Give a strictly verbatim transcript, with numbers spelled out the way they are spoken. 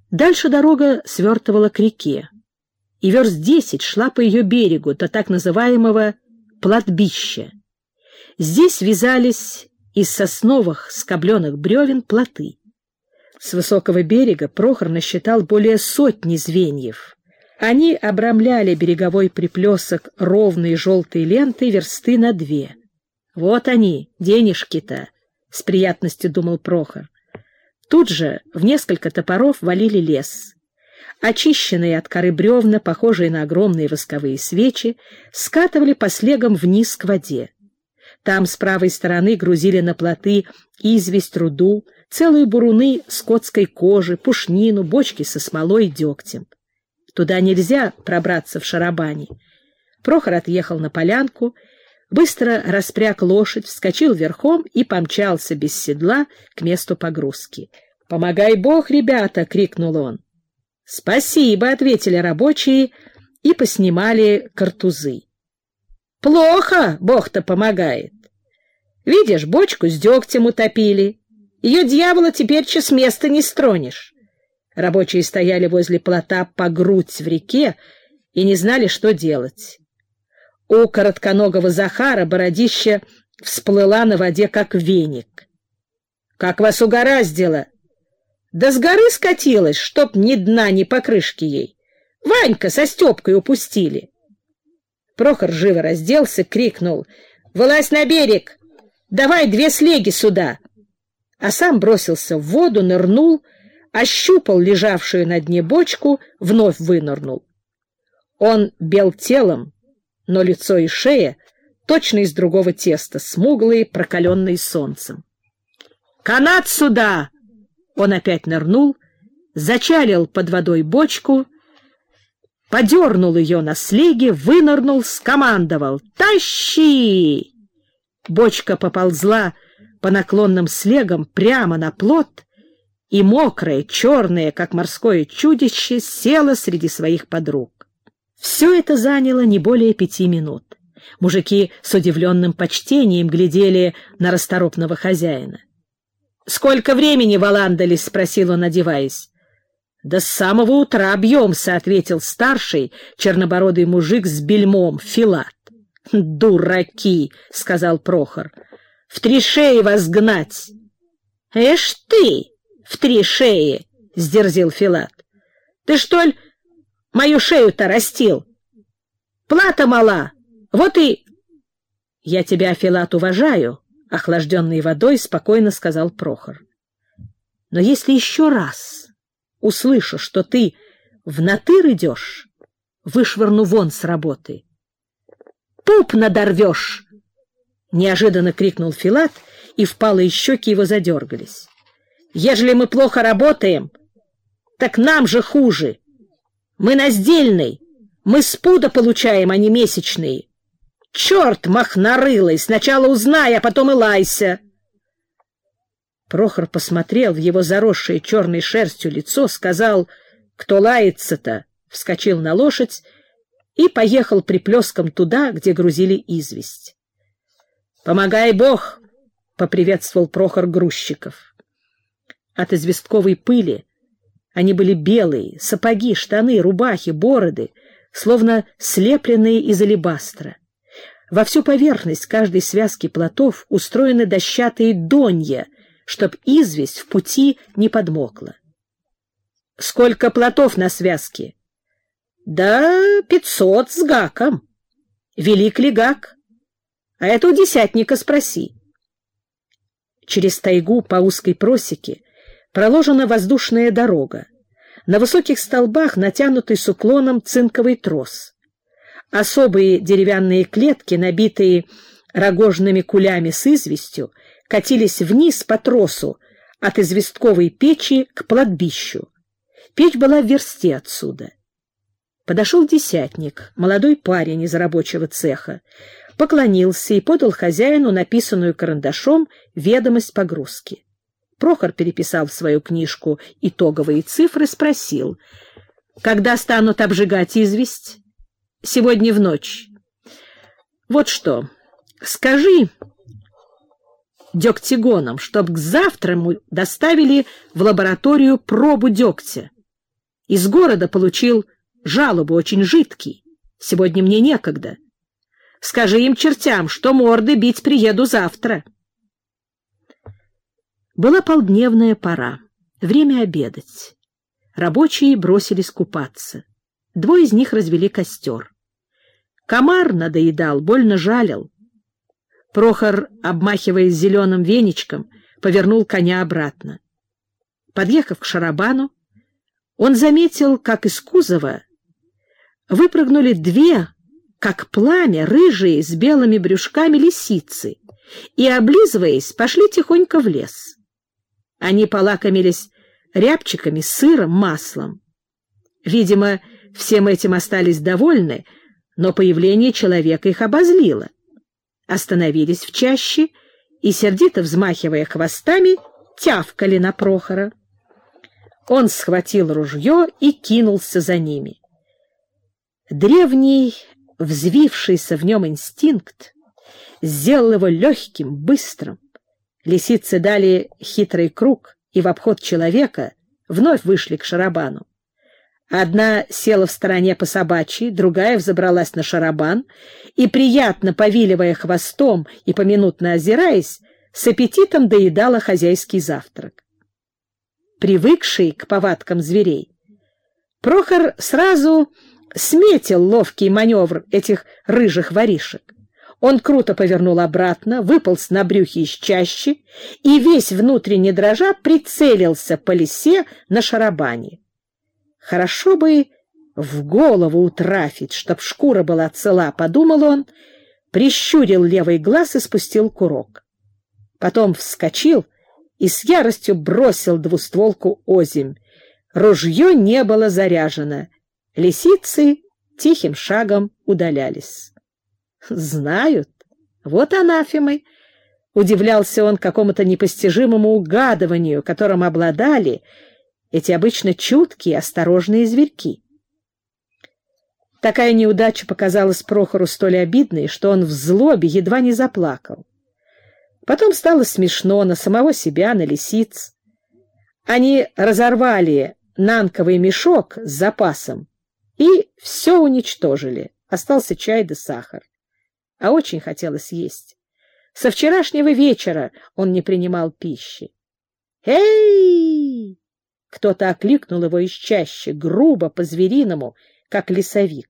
Дальше дорога свертывала к реке, и верст десять шла по ее берегу до так называемого плотбища. Здесь вязались из сосновых скобленых бревен плоты. С высокого берега Прохор насчитал более сотни звеньев. Они обрамляли береговой приплесок ровной желтой лентой версты на две. «Вот они, денежки-то!» — с приятностью думал Прохор. Тут же в несколько топоров валили лес. Очищенные от коры бревна, похожие на огромные восковые свечи, скатывали по слегам вниз к воде. Там с правой стороны грузили на плоты известь, руду, целые буруны скотской кожи, пушнину, бочки со смолой и дегтем. Туда нельзя пробраться в шарабане. Прохор отъехал на полянку, быстро распряг лошадь, вскочил верхом и помчался без седла к месту погрузки. «Помогай Бог, ребята!» — крикнул он. «Спасибо!» — ответили рабочие и поснимали картузы. «Плохо Бог-то помогает. Видишь, бочку с дегтем утопили. Ее, дьявола, теперь-че с места не стронешь». Рабочие стояли возле плота по грудь в реке и не знали, что делать. У коротконогого Захара бородища всплыла на воде, как веник. «Как вас угораздило!» «Да с горы скатилась, чтоб ни дна, ни покрышки ей. Ванька со Степкой упустили». Прохор живо разделся, крикнул: «Вылазь на берег! Давай две слеги сюда!» А сам бросился в воду, нырнул, ощупал лежавшую на дне бочку, вновь вынырнул. Он бел телом, но лицо и шея точно из другого теста, смуглые, прокаленные солнцем. «Канат сюда!» Он опять нырнул, зачалил под водой бочку, подернул ее на слеге, вынырнул, скомандовал: «Тащи!» Бочка поползла по наклонным слегам прямо на плот, и мокрая, черная, как морское чудище, села среди своих подруг. Все это заняло не более пяти минут. Мужики с удивленным почтением глядели на расторопного хозяина. «Сколько времени валандались?» — спросил он, одеваясь. «Да с самого утра бьемся», — ответил старший, чернобородый мужик с бельмом, Филат. «Дураки!» — сказал Прохор. «В три шеи вас гнать!» «Эш ты! В три шеи!» — сдерзил Филат. «Ты, что ли, мою шею-то растил? Плата мала, вот и...» «Я тебя, Филат, уважаю», — охлажденной водой спокойно сказал Прохор. «Но если еще раз услышу, что ты в натыр идешь, вышвырну вон с работы». «Пуп надорвешь!» — неожиданно крикнул Филат, и впалые щеки его задергались. «Ежели мы плохо работаем, так нам же хуже. Мы на сдельной, мы с пуда получаем, а не месячные. Черт махнарылый, сначала узнай, а потом и лайся!» Прохор посмотрел в его заросшее черной шерстью лицо, сказал: «Кто лается-то?» Вскочил на лошадь и поехал приплеском туда, где грузили известь. «Помогай Бог!» — поприветствовал Прохор грузчиков. От известковой пыли они были белые, сапоги, штаны, рубахи, бороды, словно слепленные из алебастра. Во всю поверхность каждой связки плотов устроены дощатые донья, чтоб известь в пути не подмокла. «Сколько плотов на связке?» «Да пятьсот с гаком». «Велик ли гак?» «А это у десятника спроси». Через тайгу по узкой просеке проложена воздушная дорога. На высоких столбах натянутый с уклоном цинковый трос. Особые деревянные клетки, набитые рогожными кулями с известью, катились вниз по тросу от известковой печи к плотбищу. Печь была в версте отсюда. Подошел десятник, молодой парень из рабочего цеха, поклонился и подал хозяину написанную карандашом ведомость погрузки. Прохор переписал в свою книжку итоговые цифры, спросил: «Когда станут обжигать известь?» «Сегодня в ночь». «Вот что, скажи дегтегонам, чтоб к завтраму доставили в лабораторию пробу дегтя. Из города получил жалобу, очень жидкий. Сегодня мне некогда. Скажи им, чертям, что морды бить приеду завтра. Была полдневная пора, время обедать. Рабочие бросились купаться. Двое из них развели костер. Комар надоедал, больно жалил. Прохор, обмахиваясь зеленым веничком, повернул коня обратно. Подъехав к шарабану, он заметил, как из кузова выпрыгнули две, как пламя, рыжие с белыми брюшками лисицы и, облизываясь, пошли тихонько в лес. Они полакомились рябчиками, сыром, маслом. Видимо, всем этим остались довольны, но появление человека их обозлило. Остановились в чаще и, сердито взмахивая хвостами, тявкали на Прохора. Он схватил ружье и кинулся за ними. Древний, взвившийся в нем инстинкт, сделал его легким, быстрым. Лисицы дали хитрый круг и в обход человека вновь вышли к шарабану. Одна села в стороне по собачьи, другая взобралась на шарабан и, приятно повиливая хвостом и поминутно озираясь, с аппетитом доедала хозяйский завтрак. Привыкший к повадкам зверей, Прохор сразу сметил ловкий маневр этих рыжих воришек. Он круто повернул обратно, выполз на брюхе из чащи и, весь внутренне дрожа, прицелился по лисе на шарабане. Хорошо бы в голову утрафить, чтоб шкура была цела, подумал он, прищурил левый глаз и спустил курок. Потом вскочил и с яростью бросил двустволку озимь. Ружье не было заряжено. Лисицы тихим шагом удалялись. Знают. Вот анафемы. Удивлялся он какому-то непостижимому угадыванию, которым обладали эти обычно чуткие, осторожные зверьки. Такая неудача показалась Прохору столь обидной, что он в злобе едва не заплакал. Потом стало смешно на самого себя, на лисиц. Они разорвали нанковый мешок с запасом и все уничтожили. Остался чай да сахар. А очень хотелось есть. Со вчерашнего вечера он не принимал пищи. «Эй!» Кто-то окликнул его из чащи, грубо, по-звериному, как лесовик.